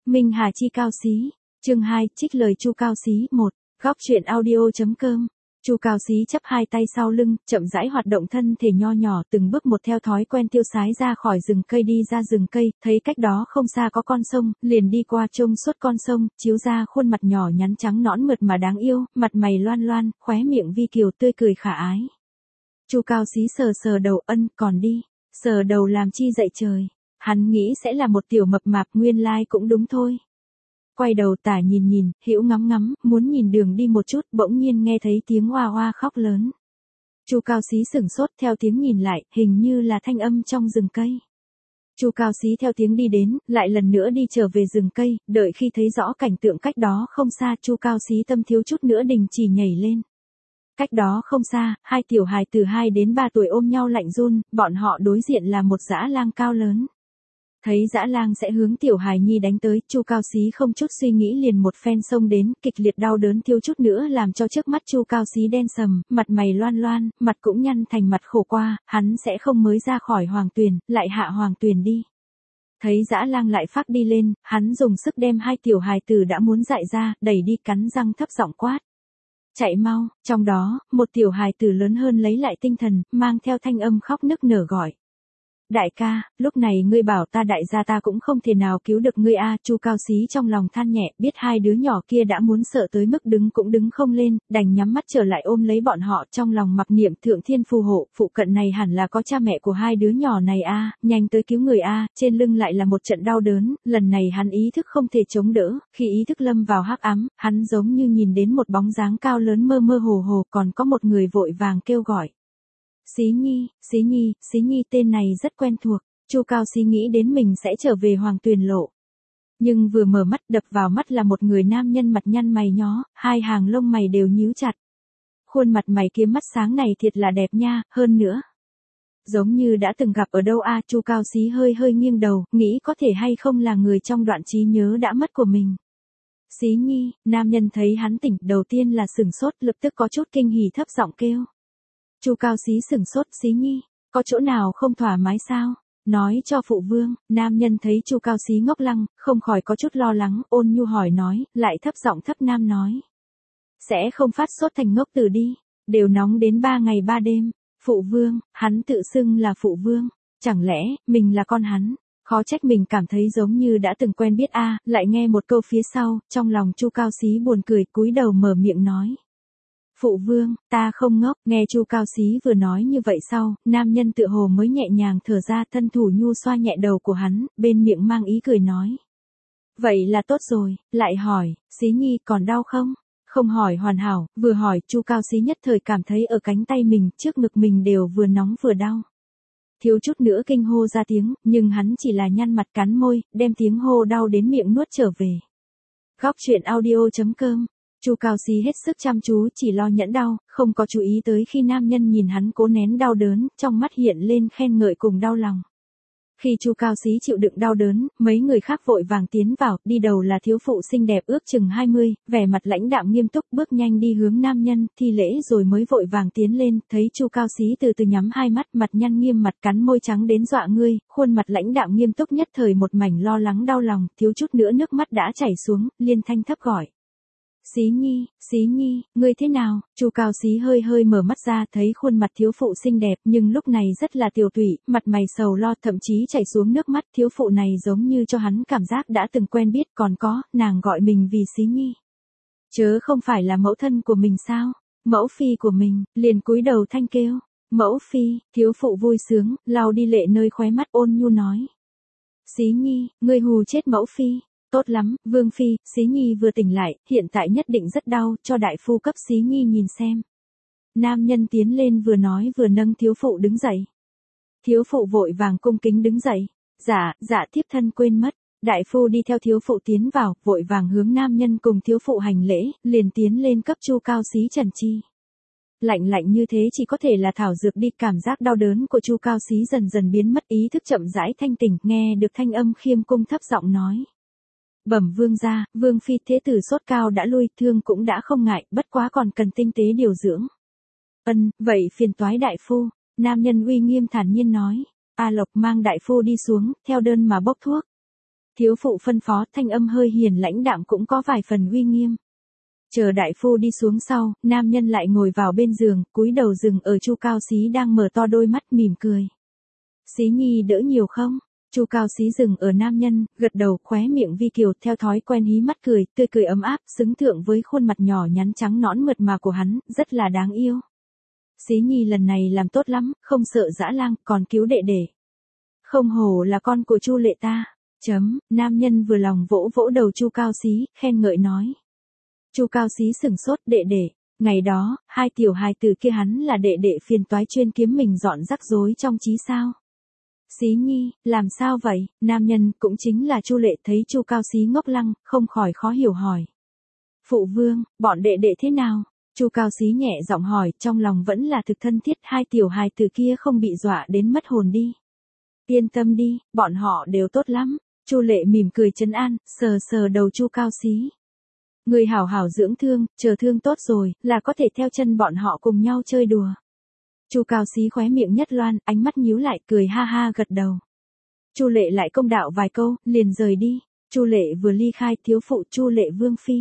Minh Hà Chi Cao Xí, chương 2, trích lời Chu Cao Xí 1, góc truyện audio.com. Chu Cao Xí chắp hai tay sau lưng, chậm rãi hoạt động thân thể nho nhỏ, từng bước một theo thói quen tiêu sái ra khỏi rừng cây đi ra rừng cây, thấy cách đó không xa có con sông, liền đi qua trông suốt con sông, chiếu ra khuôn mặt nhỏ nhắn trắng nõn mượt mà đáng yêu, mặt mày loan loan, khóe miệng vi kiều tươi cười khả ái. Chu Cao Xí sờ sờ đầu, còn đi, sờ đầu làm chi dậy trời. Hắn nghĩ sẽ là một tiểu mập mạp, nguyên lai cũng đúng thôi. Quay đầu tả nhìn, hữu ngắm ngắm, muốn nhìn đường đi một chút, bỗng nhiên nghe thấy tiếng oa oa khóc lớn. Chu Cao Xí sửng sốt, theo tiếng nhìn lại, hình như là thanh âm trong rừng cây. Chu Cao Xí theo tiếng đi đến, lại lần nữa đi trở về rừng cây, đợi khi thấy rõ cảnh tượng cách đó không xa, Chu Cao Xí tâm thiếu chút nữa đình chỉ nhảy lên. Cách đó không xa, hai tiểu hài từ 2 đến 3 tuổi ôm nhau lạnh run, bọn họ đối diện là một dã lang cao lớn. Thấy dã lang sẽ hướng tiểu hài nhi đánh tới, Chu Cao Xí không chút suy nghĩ liền một phen xông đến, kịch liệt đau đớn thiếu chút nữa làm cho trước mắt Chu Cao Xí đen sầm, mặt mày loan loan, mặt cũng nhăn thành mặt khổ qua, hắn sẽ không mới ra khỏi hoàng tuyền, lại hạ hoàng tuyền đi. Thấy dã lang lại phác đi lên, hắn dùng sức đem hai tiểu hài tử đã muốn dại ra, đẩy đi, cắn răng thấp giọng quát. Chạy mau, trong đó, một tiểu hài tử lớn hơn lấy lại tinh thần, mang theo thanh âm khóc nức nở gọi. Đại ca, lúc này ngươi bảo ta đại gia ta cũng không thể nào cứu được ngươi a. Chu Cao Xí trong lòng than nhẹ, biết hai đứa nhỏ kia đã muốn sợ tới mức đứng cũng đứng không lên, đành nhắm mắt trở lại ôm lấy bọn họ, trong lòng mặc niệm thượng thiên phù hộ, phụ cận này hẳn là có cha mẹ của hai đứa nhỏ này a, nhanh tới cứu người a. Trên lưng lại là một trận đau đớn, lần này hắn ý thức không thể chống đỡ, khi ý thức lâm vào hắc ám, hắn giống như nhìn đến một bóng dáng cao lớn mơ mơ hồ hồ, còn có một người vội vàng kêu gọi. Xí Nhi, tên này rất quen thuộc. Chu Cao Xí nghĩ đến mình sẽ trở về hoàng tuyền lộ. Nhưng vừa mở mắt, đập vào mắt là một người nam nhân mặt nhăn mày nhó, hai hàng lông mày đều nhíu chặt. Khuôn mặt mày kiếm mắt sáng này thiệt là đẹp nha, hơn nữa. Giống như đã từng gặp ở đâu a. Chu Cao Xí hơi nghiêng đầu, nghĩ có thể hay không là người trong đoạn trí nhớ đã mất của mình. Xí Nhi, nam nhân thấy hắn tỉnh, đầu tiên là sửng sốt, lập tức có chút kinh hỉ thấp giọng kêu. Chu Cao Xí sửng sốt, Xí Nhi, có chỗ nào không thoải mái sao? Nói cho phụ vương. Nam nhân thấy Chu Cao Xí ngốc lăng, không khỏi có chút lo lắng, ôn nhu hỏi nói, lại thấp giọng thấp nam nói. Sẽ không phát sốt thành ngốc tử đi, đều nóng đến 3 ngày 3 đêm. Phụ vương, hắn tự xưng là phụ vương, chẳng lẽ, mình là con hắn? Khó trách mình cảm thấy giống như đã từng quen biết a. Lại nghe một câu phía sau, trong lòng Chu Cao Xí buồn cười, cúi đầu mở miệng nói. Phụ vương, ta không ngốc. Nghe Chu Cao Xí vừa nói như vậy sau, nam nhân tựa hồ mới nhẹ nhàng thở ra, thân thủ nhu xoa nhẹ đầu của hắn, bên miệng mang ý cười nói. Vậy là tốt rồi, lại hỏi, Xí Nhi còn đau không? Không hỏi hoàn hảo, vừa hỏi, Chu Cao Xí nhất thời cảm thấy ở cánh tay mình, trước ngực mình đều vừa nóng vừa đau. Thiếu chút nữa kinh hô ra tiếng, nhưng hắn chỉ là nhăn mặt cắn môi, đem tiếng hô đau đến miệng nuốt trở về. Góc truyện audio.com. Chu Cao Xí hết sức chăm chú, chỉ lo nhẫn đau, không có chú ý tới khi nam nhân nhìn hắn cố nén đau đớn, trong mắt hiện lên khen ngợi cùng đau lòng. Khi Chu Cao Xí chịu đựng đau đớn, mấy người khác vội vàng tiến vào, đi đầu là thiếu phụ xinh đẹp ước chừng 20, vẻ mặt lãnh đạm nghiêm túc, bước nhanh đi hướng nam nhân, thi lễ rồi mới vội vàng tiến lên, thấy Chu Cao Xí từ từ nhắm hai mắt, mặt nhăn nghiêm mặt cắn môi trắng đến dọa ngươi, khuôn mặt lãnh đạm nghiêm túc nhất thời một mảnh lo lắng đau lòng, thiếu chút nữa nước mắt đã chảy xuống, liên thanh thấp gọi. Xí Nhi, ngươi thế nào? Chu Cao Xí hơi mở mắt ra, thấy khuôn mặt thiếu phụ xinh đẹp, nhưng lúc này rất là tiều tụy, mặt mày sầu lo, thậm chí chảy xuống nước mắt, thiếu phụ này giống như cho hắn cảm giác đã từng quen biết, còn có, nàng gọi mình vì Xí Nhi. Chớ không phải là mẫu thân của mình sao? Mẫu phi của mình, liền cúi đầu thanh kêu. Mẫu phi, thiếu phụ vui sướng, lau đi lệ nơi khóe mắt ôn nhu nói. Xí Nhi, ngươi hù chết mẫu phi. Tốt lắm, Vương Phi, Xí Nhi vừa tỉnh lại, hiện tại nhất định rất đau, cho đại phu cấp Xí Nhi nhìn xem. Nam nhân tiến lên vừa nói vừa nâng thiếu phụ đứng dậy. Thiếu phụ vội vàng cung kính đứng dậy. Dạ thiếp thân quên mất. Đại phu đi theo thiếu phụ tiến vào, vội vàng hướng nam nhân cùng thiếu phụ hành lễ, liền tiến lên cấp Chu Cao Xí trần chi. Lạnh như thế chỉ có thể là thảo dược đi, cảm giác đau đớn của Chu Cao Xí dần dần biến mất, ý thức chậm rãi thanh tỉnh, nghe được thanh âm khiêm cung thấp giọng nói. Bẩm vương gia, Vương Phi thế tử sốt cao đã lui, thương cũng đã không ngại, bất quá còn cần tinh tế điều dưỡng. Vậy phiền toái đại phu. Nam nhân uy nghiêm thản nhiên nói. A Lộc mang đại phu đi xuống, theo đơn mà bốc thuốc. Thiếu phụ phân phó, thanh âm hơi hiền lãnh đạm cũng có vài phần uy nghiêm. Chờ đại phu đi xuống sau, nam nhân lại ngồi vào bên giường, cúi đầu dừng ở Chu Cao Xí đang mở to đôi mắt mỉm cười. Xí nhi đỡ nhiều không? Chu Cao Xí dừng ở nam nhân, gật đầu, khóe miệng vi kiều, theo thói quen hí mắt cười, tươi cười ấm áp, xứng thượng với khuôn mặt nhỏ nhắn trắng nõn mượt mà của hắn, rất là đáng yêu. Xí nhi lần này làm tốt lắm, không sợ dã lang, còn cứu đệ đệ. Không hổ là con của Chu Lệ ta. Nam nhân vừa lòng vỗ vỗ đầu Chu Cao Xí, khen ngợi nói. Chu Cao Xí sửng sốt, đệ đệ. Ngày đó, hai tiểu hài tử kia hắn là đệ đệ phiền toái chuyên kiếm mình dọn rắc rối trong trí sao? Xí nhi, làm sao vậy? Nam nhân cũng chính là Chu Lệ thấy Chu Cao Xí ngốc lăng, không khỏi khó hiểu hỏi. Phụ vương, bọn đệ đệ thế nào? Chu Cao Xí nhẹ giọng hỏi, trong lòng vẫn là thực thân thiết, hai tiểu hài tử kia không bị dọa đến mất hồn đi. Yên tâm đi, bọn họ đều tốt lắm. Chu Lệ mỉm cười trấn an, sờ sờ đầu Chu Cao Xí. Người hảo hảo dưỡng thương, chờ thương tốt rồi, là có thể theo chân bọn họ cùng nhau chơi đùa. Chu Cao Xí khóe miệng nhất loan, ánh mắt nhíu lại, cười ha ha gật đầu. Chu Lệ lại công đạo vài câu, liền rời đi. Chu Lệ vừa ly khai, thiếu phụ Chu Lệ vương phi.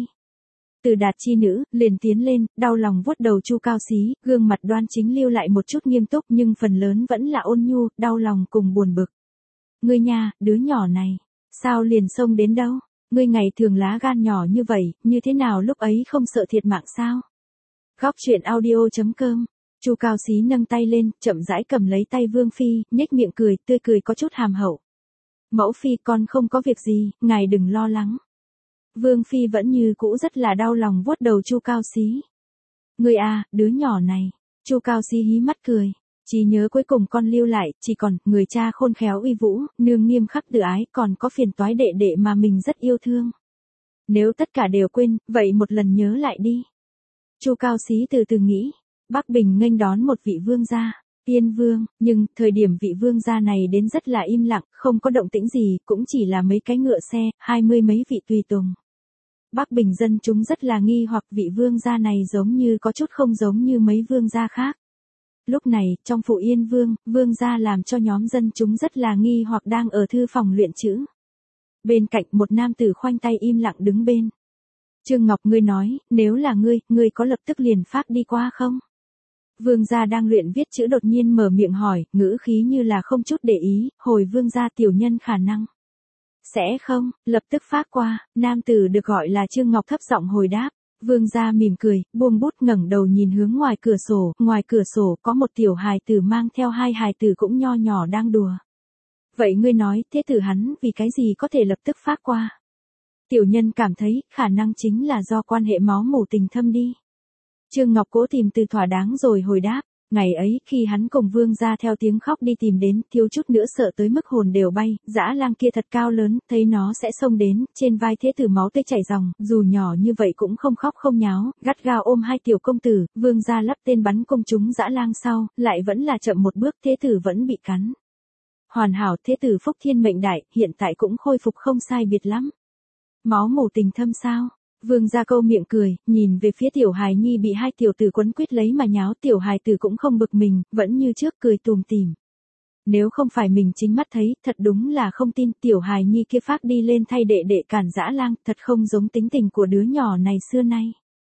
Từ Đạt chi nữ, liền tiến lên, đau lòng vuốt đầu Chu Cao Xí, gương mặt đoan chính lưu lại một chút nghiêm túc nhưng phần lớn vẫn là ôn nhu, đau lòng cùng buồn bực. Ngươi nha, đứa nhỏ này, sao liền xông đến đâu? Ngươi ngày thường lá gan nhỏ như vậy, như thế nào lúc ấy không sợ thiệt mạng sao? Góc truyện audio.com. Chu Cao Xí nâng tay lên, chậm rãi cầm lấy tay Vương Phi, nhếch miệng cười, tươi cười có chút hàm hậu. Mẫu Phi con không có việc gì, ngài đừng lo lắng. Vương Phi vẫn như cũ rất là đau lòng vuốt đầu Chu Cao Xí. Ngươi à, đứa nhỏ này. Chu Cao Xí hí mắt cười. Chỉ nhớ cuối cùng con lưu lại, chỉ còn, người cha khôn khéo uy vũ, nương nghiêm khắc tự ái, còn có phiền toái đệ đệ mà mình rất yêu thương. Nếu tất cả đều quên, vậy một lần nhớ lại đi. Chu Cao Xí từ từ nghĩ. Bắc Bình nghênh đón một vị vương gia, Yên Vương, nhưng thời điểm vị vương gia này đến rất là im lặng, không có động tĩnh gì, cũng chỉ là mấy cái ngựa xe, 20 mấy vị tùy tùng. Bắc Bình dân chúng rất là nghi hoặc vị vương gia này giống như có chút không giống như mấy vương gia khác. Lúc này, trong phủ Yên Vương, vương gia làm cho nhóm dân chúng rất là nghi hoặc đang ở thư phòng luyện chữ. Bên cạnh một nam tử khoanh tay im lặng đứng bên. Trương Ngọc ngươi nói, nếu là ngươi có lập tức liền phát đi qua không? Vương gia đang luyện viết chữ đột nhiên mở miệng hỏi, ngữ khí như là không chút để ý, hồi vương gia tiểu nhân khả năng. Sẽ không, lập tức phát qua, nam tử được gọi là Trương Ngọc thấp giọng hồi đáp. Vương gia mỉm cười, buông bút ngẩng đầu nhìn hướng ngoài cửa sổ có một tiểu hài tử mang theo hai hài tử cũng nho nhỏ đang đùa. Vậy ngươi nói, thế tử hắn vì cái gì có thể lập tức phát qua? Tiểu nhân cảm thấy, khả năng chính là do quan hệ máu mủ tình thâm đi. Trương Ngọc cố tìm từ thỏa đáng rồi hồi đáp, ngày ấy khi hắn cùng vương gia theo tiếng khóc đi tìm đến, thiếu chút nữa sợ tới mức hồn đều bay, dã lang kia thật cao lớn, thấy nó sẽ xông đến, trên vai thế tử máu tươi chảy ròng, dù nhỏ như vậy cũng không khóc không nháo, gắt gao ôm hai tiểu công tử, vương gia lắp tên bắn công chúng dã lang sau, lại vẫn là chậm một bước, thế tử vẫn bị cắn. Hoàn hảo, thế tử phúc thiên mệnh đại, hiện tại cũng khôi phục không sai biệt lắm. Máu mủ tình thâm sao? Vương gia câu miệng cười, nhìn về phía tiểu hài nhi bị hai tiểu tử quấn quýt lấy mà nháo, tiểu hài tử cũng không bực mình, vẫn như trước cười tùm tìm. Nếu không phải mình chính mắt thấy, thật đúng là không tin, tiểu hài nhi kia phát đi lên thay đệ đệ cản dã lang, thật không giống tính tình của đứa nhỏ này xưa nay.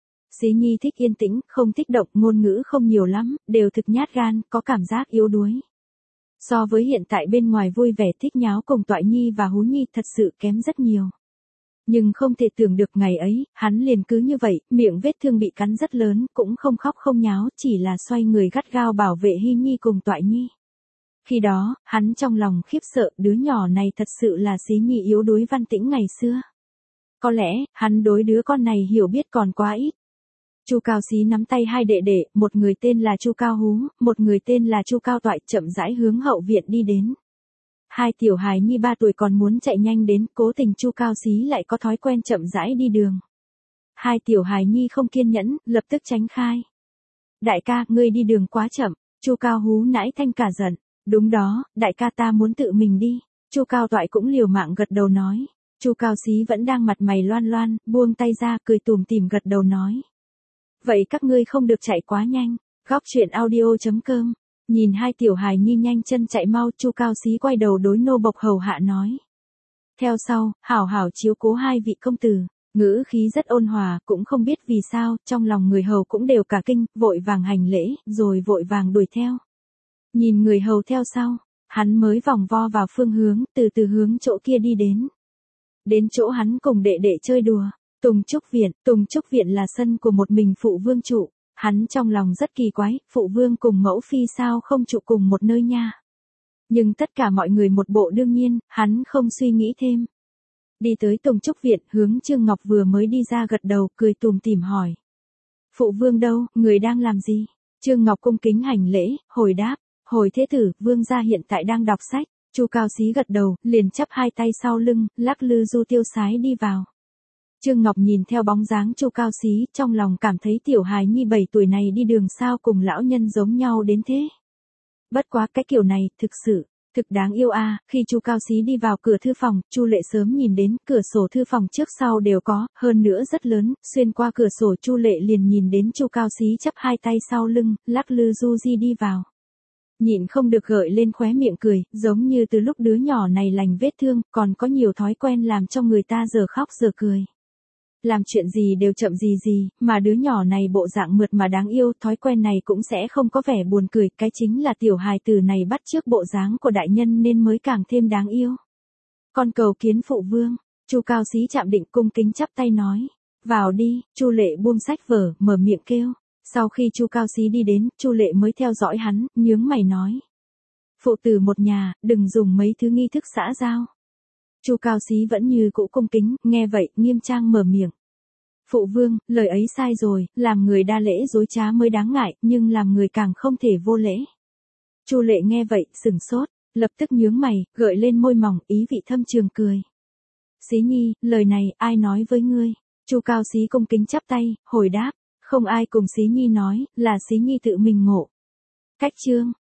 Xí nhi thích yên tĩnh, không thích động, ngôn ngữ không nhiều lắm, đều thực nhát gan, có cảm giác yếu đuối. So với hiện tại bên ngoài vui vẻ thích nháo cùng Toại Nhi và Hú Nhi thật sự kém rất nhiều. Nhưng không thể tưởng được ngày ấy, hắn liền cứ như vậy, miệng vết thương bị cắn rất lớn, cũng không khóc không nháo, chỉ là xoay người gắt gao bảo vệ Hy Nhi cùng Toại Nhi. Khi đó, hắn trong lòng khiếp sợ, đứa nhỏ này thật sự là Xí Nhi yếu đuối văn tĩnh ngày xưa. Có lẽ, hắn đối đứa con này hiểu biết còn quá ít. Chu Cao Xí nắm tay hai đệ đệ, một người tên là Chu Cao Hú, một người tên là Chu Cao Toại, chậm rãi hướng hậu viện đi đến. Hai tiểu hài nhi 3 tuổi còn muốn chạy nhanh đến, cố tình Chu Cao Xí lại có thói quen chậm rãi đi đường. Hai tiểu hài nhi không kiên nhẫn, lập tức tránh khai. Đại ca, ngươi đi đường quá chậm. Chu Cao Hú nãi thanh cả giận. Đúng đó, đại ca ta muốn tự mình đi. Chu Cao Toại cũng liều mạng gật đầu nói. Chu Cao Xí vẫn đang mặt mày loan loan, buông tay ra, cười tủm tỉm gật đầu nói. Vậy các ngươi không được chạy quá nhanh. Góc truyện audio.com. Nhìn hai tiểu hài nhi nhanh chân chạy mau, Chu Cao Xí quay đầu đối nô bộc hầu hạ nói. Theo sau, hảo hảo chiếu cố hai vị công tử, ngữ khí rất ôn hòa, cũng không biết vì sao, trong lòng người hầu cũng đều cả kinh, vội vàng hành lễ, rồi vội vàng đuổi theo. Nhìn người hầu theo sau, hắn mới vòng vo vào phương hướng, từ từ hướng chỗ kia đi đến. Đến chỗ hắn cùng đệ đệ chơi đùa, Tùng Trúc Viện là sân của một mình phụ vương trụ, hắn trong lòng rất kỳ quái, phụ vương cùng mẫu phi sao không trụ cùng một nơi nha. Nhưng tất cả mọi người một bộ đương nhiên, hắn không suy nghĩ thêm. Đi tới Tùng Trúc Viện, hướng Trương Ngọc vừa mới đi ra gật đầu, cười tủm tỉm hỏi. Phụ vương đâu, người đang làm gì? Trương Ngọc cung kính hành lễ, hồi đáp, hồi thế tử, vương gia hiện tại đang đọc sách. Chu Cao Xí gật đầu, liền chắp hai tay sau lưng, lắc lư du tiêu sái đi vào. Trương Ngọc nhìn theo bóng dáng Chu Cao Xí, trong lòng cảm thấy tiểu hài nhi 7 tuổi này đi đường sao cùng lão nhân giống nhau đến thế. Bất quá cái kiểu này, thực đáng yêu a. Khi Chu Cao Xí đi vào cửa thư phòng, Chu Lệ sớm nhìn đến, cửa sổ thư phòng trước sau đều có, hơn nữa rất lớn, xuyên qua cửa sổ Chu Lệ liền nhìn đến Chu Cao Xí chắp hai tay sau lưng, lắc lư du di đi vào. Nhịn không được gợi lên khóe miệng cười, giống như từ lúc đứa nhỏ này lành vết thương, còn có nhiều thói quen làm cho người ta giờ khóc giờ cười. Làm chuyện gì đều chậm gì, mà đứa nhỏ này bộ dạng mượt mà đáng yêu, thói quen này cũng sẽ không có vẻ buồn cười, cái chính là tiểu hài tử này bắt chước bộ dáng của đại nhân nên mới càng thêm đáng yêu. Con cầu kiến phụ vương, Chu Cao Xí chạm định cung kính chắp tay nói, vào đi. Chu Lệ buông sách vở, mở miệng kêu. Sau khi Chu Cao Xí đi đến, Chu Lệ mới theo dõi hắn, nhướng mày nói. Phụ tử một nhà, đừng dùng mấy thứ nghi thức xã giao. Chu Cao Xí vẫn như cũ cung kính, nghe vậy, nghiêm trang mở miệng. Phụ vương, lời ấy sai rồi, làm người đa lễ dối trá mới đáng ngại, nhưng làm người càng không thể vô lễ. Chu Lệ nghe vậy, sửng sốt, lập tức nhướng mày, gợi lên môi mỏng, ý vị thâm trường cười. Xí nhi, lời này, ai nói với ngươi? Chu Cao Xí cung kính chắp tay, hồi đáp, không ai cùng Xí nhi nói, là Xí nhi tự mình ngộ. Cách chương.